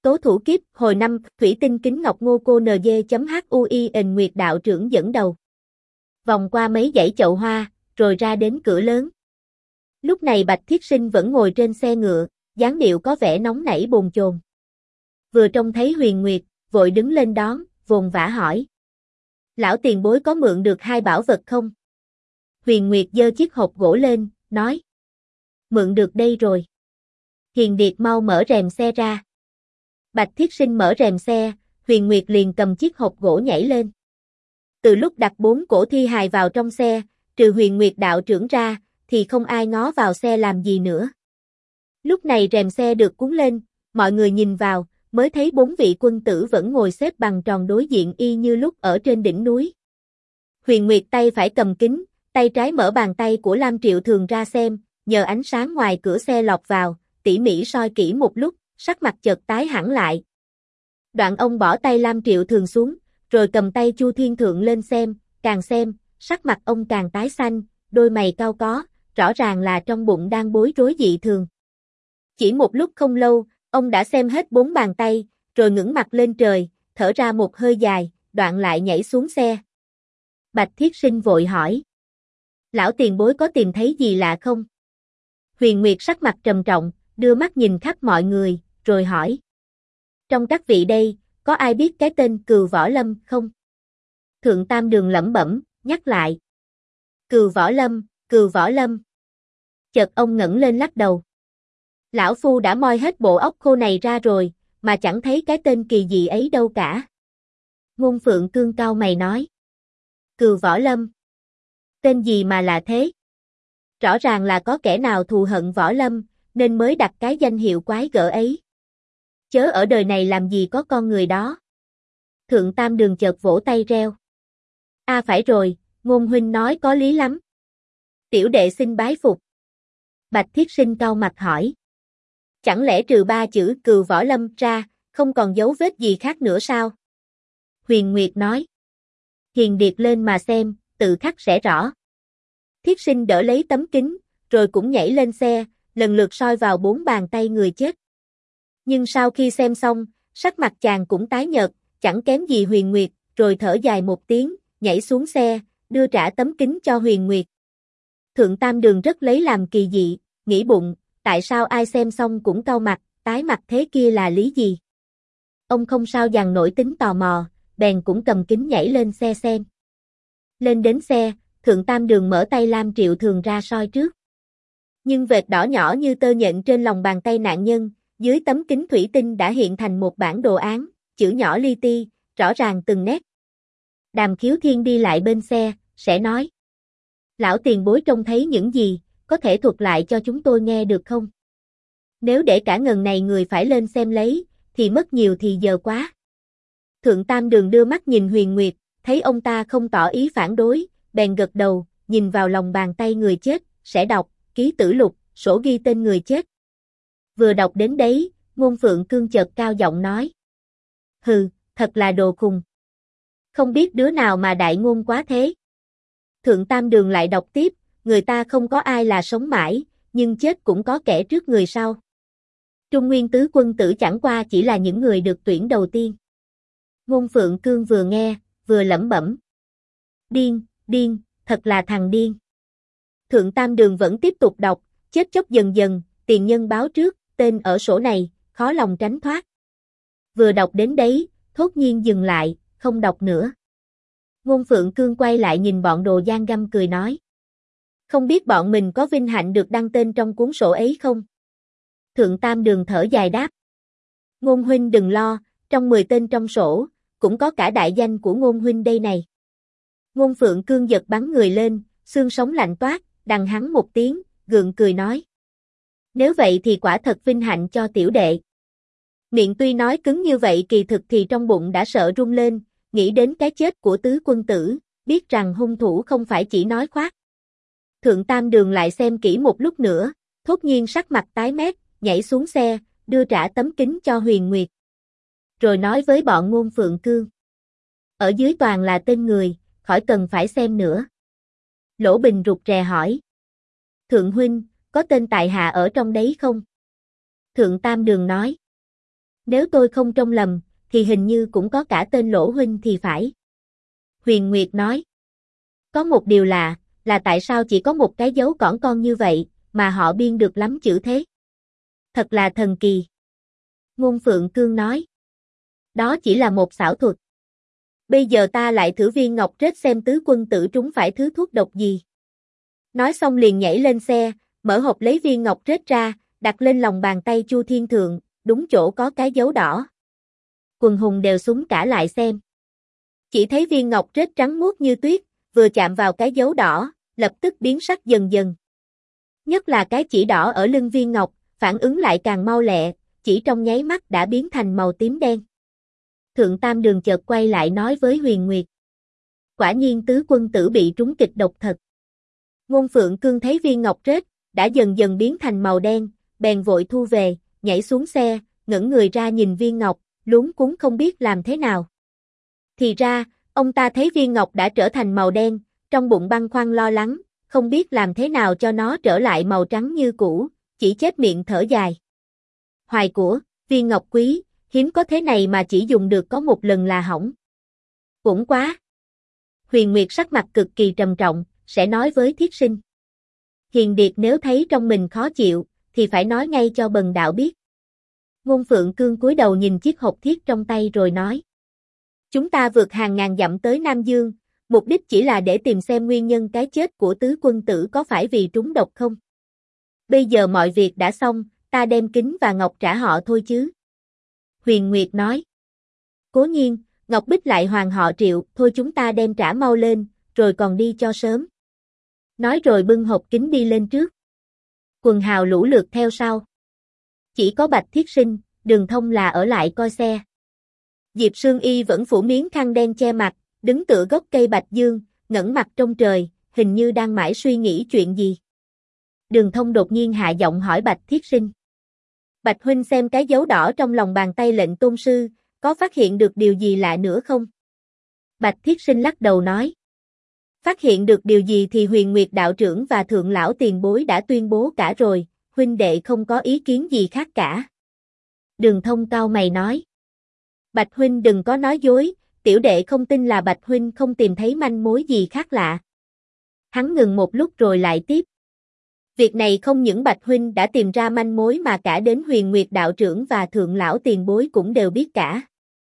tố thủ kiếp, hồi năm, thủy tinh kính ngọc ngô cô NG.HUI Nguyệt đạo trưởng dẫn đầu. Vòng qua mấy dãy chậu hoa, rồi ra đến cửa lớn. Lúc này Bạch Thiết Sinh vẫn ngồi trên xe ngựa, dáng điệu có vẻ nóng nảy bồn chồn. Vừa trông thấy Huyền Nguyệt, vội đứng lên đón, vồn vã hỏi. Lão tiền bối có mượn được 2 bảo vật không? Huyền Nguyệt giơ chiếc hộp gỗ lên, nói. Mượn được đây rồi. Hiền Điệt mau mở rèm xe ra. Bạch Thiết Sinh mở rèm xe, Huyền Nguyệt liền cầm chiếc hộp gỗ nhảy lên. Từ lúc đặt 4 cổ thi hài vào trong xe, trừ Huyền Nguyệt đạo trưởng ra, thì không ai ngó vào xe làm gì nữa. Lúc này rèm xe được cuốn lên, mọi người nhìn vào, mới thấy 4 vị quân tử vẫn ngồi xếp bằng tròn đối diện y như lúc ở trên đỉnh núi. Huyền Nguyệt tay phải cầm kính, tay trái mở bàn tay của Lam Triệu Thường ra xem, nhờ ánh sáng ngoài cửa xe lọt vào, tỉ mỉ soi kỹ một lúc, sắc mặt chợt tái hẳn lại. Đoạn ông bỏ tay Lam Triệu Thường xuống, rồi cầm tay Chu Thiên Thượng lên xem, sắc mặt ông càng tái xanh, đôi mày cau có, rõ ràng là trong bụng đang bối rối dị thường. Chỉ một lúc không lâu, ông đã xem hết 4 bàn tay, rồi ngẩng mặt lên trời, thở ra một hơi dài, đoạn lại nhảy xuống xe. Bạch Thiết Sinh vội hỏi. Lão tiền bối có tìm thấy gì lạ không? Huyền Nguyệt sắc mặt trầm trọng, đưa mắt nhìn khắp mọi người, rồi hỏi. Trong các vị đây, có ai biết cái tên Cừu Võ Lâm không? Thượng Tam Đường lẩm bẩm, nhắc lại. Cừu Võ Lâm. Chợt ông ngẩng lên lắc đầu. Lão Phu đã moi hết bộ óc khô này ra rồi, mà chẳng thấy cái tên kỳ dị ấy đâu cả. Ngôn Phượng Cương cau mày nói. Cừu Võ Lâm. Tên gì mà là thế? Rõ ràng là có kẻ nào thù hận Võ Lâm, nên mới đặt cái danh hiệu quái gở ấy. Chớ ở đời này làm gì có con người đó. Thượng Tam Đường chợt vỗ tay reo. Phải rồi, Ngôn huynh nói có lý lắm. Tiểu đệ xin bái phục. Bạch Thiết Sinh cau mặt hỏi. Chẳng lẽ trừ 3 chữ Cừu Võ Lâm ra, không còn dấu vết gì khác nữa sao? Huyền Nguyệt nói. Hiền Điệt lên mà xem, tự khắc sẽ rõ. Thiết Sinh đỡ lấy tấm kính, rồi cũng nhảy lên xe, lần lượt soi vào 4 bàn tay người chết. Nhưng sau khi xem xong, sắc mặt chàng cũng tái nhợt, chẳng kém gì Huyền Nguyệt, rồi thở dài một tiếng, nhảy xuống xe, đưa trả tấm kính cho Huyền Nguyệt. Thượng Tam Đường rất lấy làm kỳ dị, nghĩ bụng, tại sao ai xem xong cũng cau mặt, tái mặt thế kia là lý gì? Ông không sao dằn nổi tính tò mò, bèn cũng cầm kính nhảy lên xe xem. Lên đến xe, Thượng Tam Đường mở tay Lam Triệu Thường ra soi trước. Nhưng vệt đỏ nhỏ như tơ nhện trên lòng bàn tay nạn nhân, dưới tấm kính thủy tinh đã hiện thành một bản đồ án, chữ nhỏ li ti, rõ ràng từng nét. Đàm Khiếu Thiên đi lại bên xe, sẽ nói. Lão tiền bối trông thấy những gì, có thể thuật lại cho chúng tôi nghe được không? Nếu để cả ngần này người phải lên xem lấy, thì mất nhiều thì giờ quá. Thượng Tam Đường đưa mắt nhìn Huyền Nguyệt, thấy ông ta không tỏ ý phản đối, bèn gật đầu, nhìn vào lòng bàn tay người chết, sẽ đọc, ký tử lục, sổ ghi tên người chết. Vừa đọc đến đấy, Ngôn Phượng Cương chợt cao giọng nói. Hừ, thật là đồ khùng. Không biết đứa nào mà đại ngôn quá thế. Thượng Tam Đường lại đọc tiếp, người ta không có ai là sống mãi, nhưng chết cũng có kẻ trước người sau. Trung Nguyên tứ quân tử chẳng qua chỉ là những người được tuyển đầu tiên. Ngôn Phượng Cương vừa nghe, vừa lẩm bẩm. Điên, thật là thằng điên. Thượng Tam Đường vẫn tiếp tục đọc, chết chóc dần dần, tiền nhân báo trước, tên ở sổ này, khó lòng tránh thoát. Vừa đọc đến đấy, thốt nhiên dừng lại, không đọc nữa. Ngôn Phượng Cương quay lại nhìn bọn Đồ Giang Găm cười nói. Không biết bọn mình có vinh hạnh được đăng tên trong cuốn sổ ấy không? Thượng Tam Đường thở dài đáp. Ngôn huynh đừng lo, trong 10 tên trong sổ, cũng có cả đại danh của Ngôn huynh đây này. Ngôn Phượng Cương giật bắn người lên, xương sống lạnh toát, đằng hắn một tiếng, gượng cười nói. Nếu vậy thì quả thật vinh hạnh cho tiểu đệ. Miệng tuy nói cứng như vậy kỳ thực thì trong bụng đã sợ run lên, nghĩ đến cái chết của tứ quân tử, biết rằng hung thủ không phải chỉ nói khoác. Thượng Tam Đường lại xem kỹ một lúc nữa, thốt nhiên sắc mặt tái mét, nhảy xuống xe, đưa trả tấm kính cho Huyền Nguyệt. Rồi nói với bọn Ngôn Phượng Cương. Ở dưới toàn là tên người, khỏi cần phải xem nữa. Lỗ Bình rụt rè hỏi. Thượng huynh, có tên tại hạ ở trong đấy không? Thượng Tam Đường nói. Nếu tôi không trông lầm, thì hình như cũng có cả tên Lỗ huynh thì phải. Huyền Nguyệt nói. Có một điều là tại sao chỉ có một cái dấu cỏn con như vậy, mà họ biên được lắm chữ thế? Thật là thần kỳ. Ngôn Phượng Cương nói. Đó chỉ là một xảo thuật. Bây giờ ta lại thử viên ngọc rết xem tứ quân tử trúng phải thứ thuốc độc gì. Nói xong liền nhảy lên xe, mở hộp lấy viên ngọc rết ra, đặt lên lòng bàn tay Chu Thiên Thượng, đúng chỗ có cái dấu đỏ. Quần hùng đều súng cả lại xem. Chỉ thấy viên ngọc rết trắng muốt như tuyết, vừa chạm vào cái dấu đỏ, lập tức biến sắc dần dần. Nhất là cái chỉ đỏ ở lưng viên ngọc, phản ứng lại càng mau lẹ, chỉ trong nháy mắt đã biến thành màu tím đen. Thượng Tam Đường chợt quay lại nói với Huyền Nguyệt. Quả nhiên tứ quân tử bị trúng kịch độc thật. Ngôn Phượng Cương thấy viên ngọc rết, đã dần dần biến thành màu đen, bèn vội thu về, nhảy xuống xe, ngẩng người ra nhìn viên ngọc, luống cuống không biết làm thế nào. Thì ra, ông ta thấy viên ngọc đã trở thành màu đen, trong bụng băn khoăn lo lắng, không biết làm thế nào cho nó trở lại màu trắng như cũ, chỉ chép miệng thở dài. Hoài của, viên ngọc quý, hiếm có thế này mà chỉ dùng được có một lần là hỏng. Cũng quá. Huyền Nguyệt sắc mặt cực kỳ trầm trọng, sẽ nói với Thiết Sinh. Hiền Điệt nếu thấy trong mình khó chịu, thì phải nói ngay cho bần đạo biết. Ngôn Phượng Cương cúi đầu nhìn chiếc hộp thiết trong tay rồi nói. Chúng ta vượt hàng ngàn dặm tới Nam Dương, mục đích chỉ là để tìm xem nguyên nhân cái chết của tứ quân tử có phải vì trúng độc không. Bây giờ mọi việc đã xong, ta đem kính và ngọc trả họ thôi chứ. Huyền Nguyệt nói. Cố nhiên, Ngọc Bích lại hoàng họ Triệu, thôi chúng ta đem trả mau lên, rồi còn đi cho sớm. Nói rồi bưng hộp kính đi lên trước. Quần hào lũ lượt theo sau. Chỉ có Bạch Thiết Sinh, Đường Thông là ở lại coi xe. Diệp Sương Y vẫn phủ miếng khăn đen che mặt, đứng tựa gốc cây bạch dương, ngẩng mặt trong trời, hình như đang mãi suy nghĩ chuyện gì. Đường Thông đột nhiên hạ giọng hỏi Bạch Thiết Sinh. Bạch huynh xem cái dấu đỏ trong lòng bàn tay lệnh tôn sư, có phát hiện được điều gì lạ nữa không? Bạch Thiết Sinh lắc đầu nói. Phát hiện được điều gì thì Huyền Nguyệt đạo trưởng và thượng lão tiền bối đã tuyên bố cả rồi, huynh đệ không có ý kiến gì khác cả. Đường Thông cau mày nói. Bạch huynh đừng có nói dối, tiểu đệ không tin là Bạch huynh không tìm thấy manh mối gì khác lạ. Hắn ngừng một lúc rồi lại tiếp. Việc này không những Bạch huynh đã tìm ra manh mối mà cả đến Huyền Nguyệt đạo trưởng và thượng lão tiền bối cũng đều biết cả.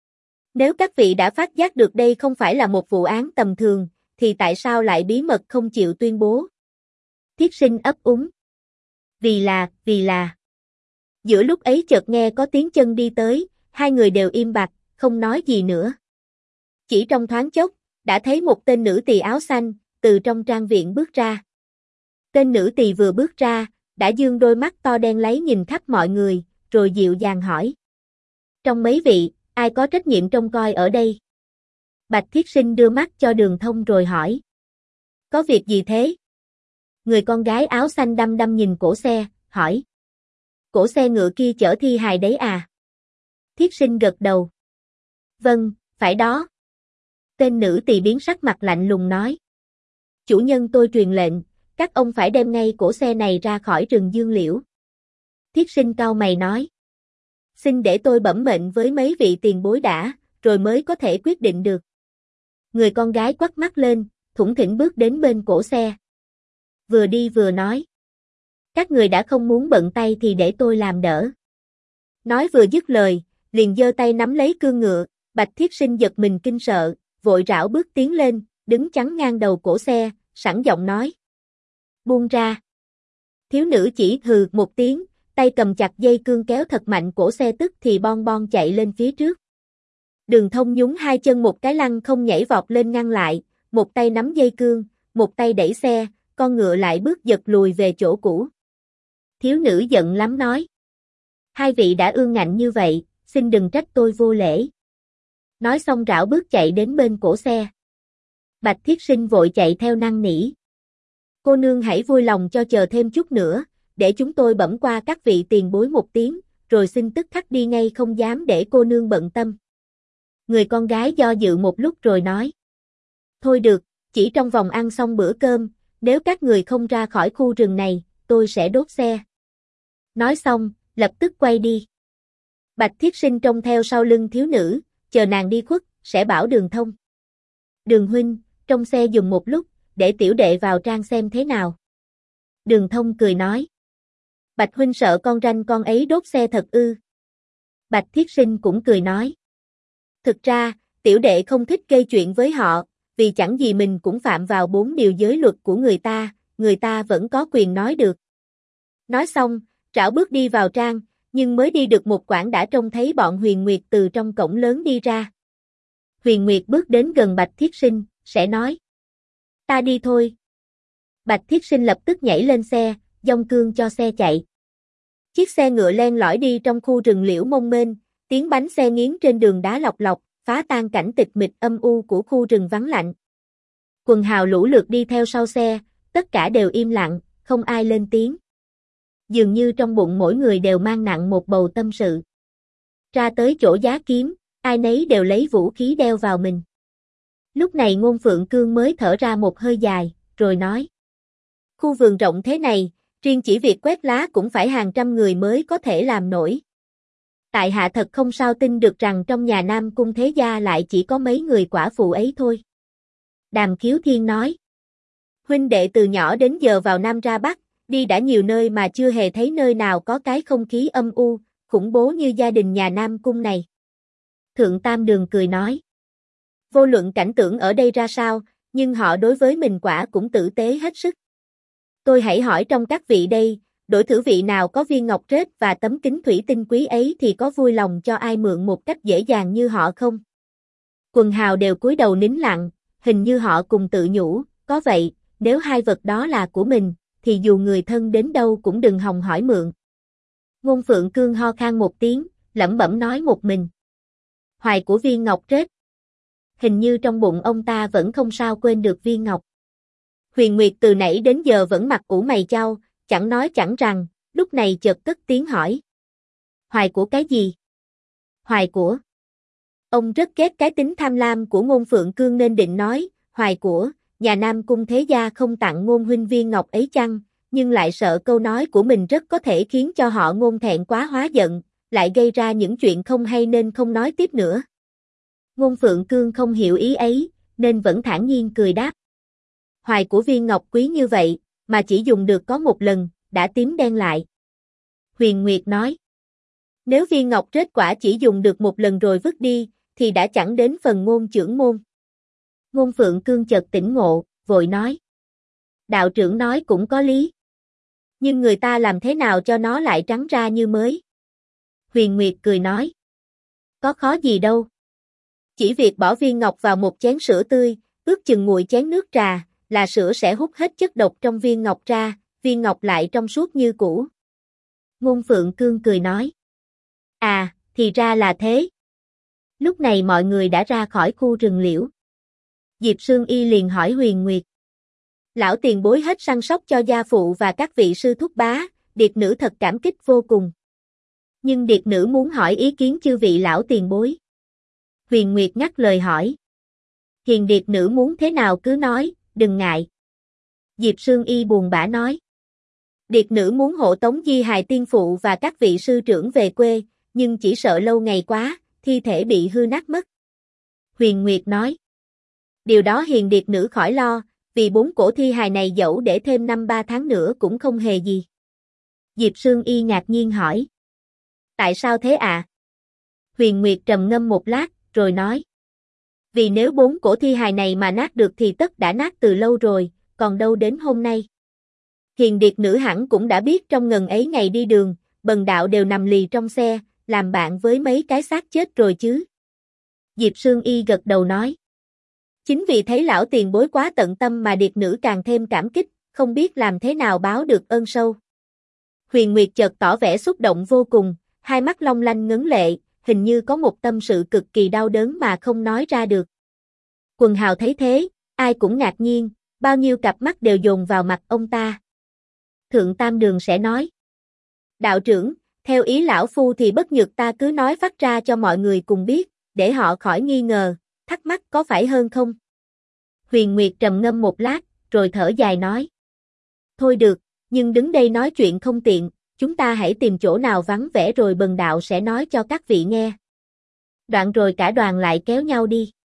Nếu các vị đã phát giác được đây không phải là một vụ án tầm thường, thì tại sao lại bí mật không chịu tuyên bố? Thiết Sinh ấp úng. Vì là. Giữa lúc ấy chợt nghe có tiếng chân đi tới, hai người đều im bặt, không nói gì nữa. Chỉ trong thoáng chốc, đã thấy một tên nữ tỳ áo xanh, từ trong trang viện bước ra. Tên nữ tỳ vừa bước ra, đã dương đôi mắt to đen láy nhìn khắp mọi người, rồi dịu dàng hỏi. Trong mấy vị, ai có trách nhiệm trông coi ở đây? Bạch Thiết Sinh đưa mắt cho Đường Thông rồi hỏi. Có việc gì thế? Người con gái áo xanh đăm đăm nhìn cổ xe, hỏi. Cổ xe ngựa kia chở thi hài đấy à? Thiết Sinh gật đầu. Vâng, phải đó. Tên nữ tỳ biến sắc mặt lạnh lùng nói. Chủ nhân tôi truyền lệnh, các ông phải đem ngay cổ xe này ra khỏi rừng Dương Liễu. Thiết Sinh cau mày nói. Xin để tôi bẩm mệnh với mấy vị tiền bối đã, rồi mới có thể quyết định được. Người con gái quắt mắt lên, thủng thỉnh bước đến bên cổ xe. Vừa đi vừa nói. Các người đã không muốn bận tay thì để tôi làm đỡ. Nói vừa dứt lời, liền giơ tay nắm lấy cương ngựa, Bạch Thiết Sinh giật mình kinh sợ, vội rảo bước tiến lên, đứng chắn ngang đầu cổ xe, sẵn giọng nói. Buông ra. Thiếu nữ chỉ hừ một tiếng, tay cầm chặt dây cương kéo thật mạnh cổ xe tức thì bon bon chạy lên phía trước. Đường Thông nhún hai chân một cái lăn không nhảy vọt lên ngăn lại, một tay nắm dây cương, một tay đẩy xe, con ngựa lại bước giật lùi về chỗ cũ. Thiếu nữ giận lắm nói. Hai vị đã ương ngạnh như vậy, xin đừng trách tôi vô lễ. Nói xong rảo bước chạy đến bên cổ xe. Bạch Thiết Sinh vội chạy theo năn nỉ. Cô nương hãy vui lòng cho chờ thêm chút nữa, để chúng tôi bẩm qua các vị tiền bối một tiếng, rồi xin tức khắc đi ngay không dám để cô nương bận tâm. Người con gái do dự một lúc rồi nói. Thôi được, chỉ trong vòng ăn xong bữa cơm, nếu các người không ra khỏi khu rừng này, tôi sẽ đốt xe. Nói xong, lập tức quay đi. Bạch Thiết Sinh trông theo sau lưng thiếu nữ, chờ nàng đi khuất, sẽ bảo Đường thông. Đường huynh, trong xe dùng một lúc, để tiểu đệ vào trang xem thế nào. Đường thông cười nói. Bạch huynh sợ con ranh con ấy đốt xe thật ư? Bạch Thiết Sinh cũng cười nói. Thực ra, tiểu đệ không thích gây chuyện với họ, vì chẳng gì mình cũng phạm vào 4 điều giới luật của người ta vẫn có quyền nói được. Nói xong, rảo bước đi vào trang, nhưng mới đi được một quãng đã trông thấy bọn Huyền Nguyệt từ trong cổng lớn đi ra. Huyền Nguyệt bước đến gần Bạch Thiết Sinh, sẽ nói. Ta đi thôi. Bạch Thiết Sinh lập tức nhảy lên xe, giông cương cho xe chạy. Chiếc xe ngựa len lỏi đi trong khu rừng liễu mông mênh, tiếng bánh xe nghiến trên đường đá lộc lộc, phá tan cảnh tịch mịch âm u của khu rừng vắng lạnh. Quần hào lũ lượt đi theo sau xe, tất cả đều im lặng, không ai lên tiếng. Dường như trong bụng mỗi người đều mang nặng một bầu tâm sự. Ra tới chỗ giá kiếm, ai nấy đều lấy vũ khí đeo vào mình. Lúc này Ngôn Phượng Cương mới thở ra một hơi dài, rồi nói. Khu vườn rộng thế này, riêng chỉ việc quét lá cũng phải hàng trăm người mới có thể làm nổi. Tại hạ thật không sao tin được rằng trong nhà Nam Cung thế gia lại chỉ có mấy người quả phụ ấy thôi. Đàm Khiếu Thiên nói. Huynh đệ từ nhỏ đến giờ vào Nam ra Bắc, đi đã nhiều nơi mà chưa hề thấy nơi nào có cái không khí âm u, khủng bố như gia đình nhà Nam Cung này. Thượng Tam Đường cười nói. Vô luận cảnh tượng ở đây ra sao, nhưng họ đối với mình quả cũng tử tế hết sức. Tôi hãy hỏi trong các vị đây, đổi thử vị nào có viên ngọc rết và tấm kính thủy tinh quý ấy thì có vui lòng cho ai mượn một cách dễ dàng như họ không? Quần hào đều cúi đầu nín lặng, hình như họ cùng tự nhủ, có vậy, nếu hai vật đó là của mình, thì dù người thân đến đâu cũng đừng hòng hỏi mượn. Ngôn Phượng Cương ho khan một tiếng, lẩm bẩm nói một mình. Hoài của viên ngọc rết. Hình như trong bụng ông ta vẫn không sao quên được viên ngọc. Huyền Nguyệt từ nãy đến giờ vẫn mặt ủ mày chau, chẳng nói chẳng rằng, lúc này chợt cất tiếng hỏi. Hoài của cái gì? Hoài của. Ông rất ghét cái tính tham lam của Ngôn Phượng Cương nên định nói, hoài của, nhà Nam Cung thế gia không tặng Ngôn huynh viên ngọc ấy chăng, nhưng lại sợ câu nói của mình rất có thể khiến cho họ Ngôn thẹn quá hóa giận, lại gây ra những chuyện không hay nên không nói tiếp nữa. Ngôn Phượng Cương không hiểu ý ấy, nên vẫn thản nhiên cười đáp. Hoài của viên ngọc quý như vậy, mà chỉ dùng được có một lần, đã tím đen lại. Huyền Nguyệt nói. Nếu viên ngọc rết quả chỉ dùng được một lần rồi vứt đi, thì đã chẳng đến phần Ngôn trưởng môn. Ngôn Phượng Cương chợt tỉnh ngộ, vội nói. Đạo trưởng nói cũng có lý. Nhưng người ta làm thế nào cho nó lại trắng ra như mới? Huyền Nguyệt cười nói. Có khó gì đâu. Chỉ việc bỏ viên ngọc vào một chén sữa tươi, ước chừng nguội chén nước trà, là sữa sẽ hút hết chất độc trong viên ngọc ra, viên ngọc lại trong suốt như cũ. Ngôn Phượng Cương cười nói. À, thì ra là thế. Lúc này mọi người đã ra khỏi khu rừng liễu. Diệp Sương Y liền hỏi Huyền Nguyệt. Lão tiền bối hết săn sóc cho gia phụ và các vị sư thúc bá, điệt nữ thật cảm kích vô cùng. Nhưng điệt nữ muốn hỏi ý kiến chư vị lão tiền bối. Huyền Nguyệt ngắt lời hỏi. Hiền điệt nữ muốn thế nào cứ nói, đừng ngại. Diệp Sương Y buồn bã nói. Điệt nữ muốn hộ tống Di hài tiên phụ và các vị sư trưởng về quê, nhưng chỉ sợ lâu ngày quá, thi thể bị hư nát mất. Huyền Nguyệt nói. Điều đó hiền điệt nữ khỏi lo, vì 4 cổ thi hài này dẫu để thêm 5-3 tháng nữa cũng không hề gì. Diệp Sương Y ngạc nhiên hỏi. Tại sao thế ạ? Huyền Nguyệt trầm ngâm một lát, rồi nói. Vì nếu 4 cổ thi hài này mà nát được thì tất đã nát từ lâu rồi, còn đâu đến hôm nay. Hiền điệt nữ hẳn cũng đã biết trong ngần ấy ngày đi đường, bần đạo đều nằm lì trong xe, làm bạn với mấy cái xác chết rồi chứ. Diệp Sương Y gật đầu nói. Chính vì thấy lão tiền bối quá tận tâm mà điệt nữ càng thêm cảm kích, không biết làm thế nào báo được ơn sâu. Huyền Nguyệt chợt tỏ vẻ xúc động vô cùng, hai mắt long lanh ngấn lệ, hình như có một tâm sự cực kỳ đau đớn mà không nói ra được. Quần hào thấy thế, ai cũng ngạc nhiên, bao nhiêu cặp mắt đều dồn vào mặt ông ta. Thượng Tam Đường sẽ nói. Đạo trưởng, theo ý lão phu thì bất nhược ta cứ nói phát ra cho mọi người cùng biết, để họ khỏi nghi ngờ, thắc mắc có phải hơn không? Huyền Nguyệt trầm ngâm một lát, rồi thở dài nói. Thôi được, nhưng đứng đây nói chuyện không tiện, chúng ta hãy tìm chỗ nào vắng vẻ rồi bần đạo sẽ nói cho các vị nghe. Đoạn rồi cả đoàn lại kéo nhau đi.